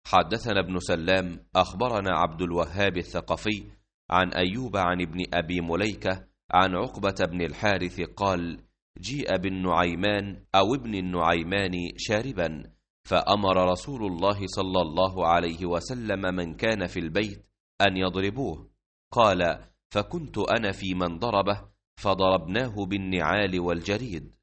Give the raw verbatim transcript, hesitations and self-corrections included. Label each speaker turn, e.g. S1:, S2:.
S1: حدثنا ابن سلام أخبرنا عبد الوهاب الثقفي عن أيوب عن ابن أبي مليكة عن عقبة بن الحارث قال: جيء بالنعيمان أو ابن النعيمان شاربا، فأمر رسول الله صلى الله عليه وسلم من كان في البيت أن يضربوه. قال: فكنت أنا في من ضربه، فضربناه بالنعال والجريد.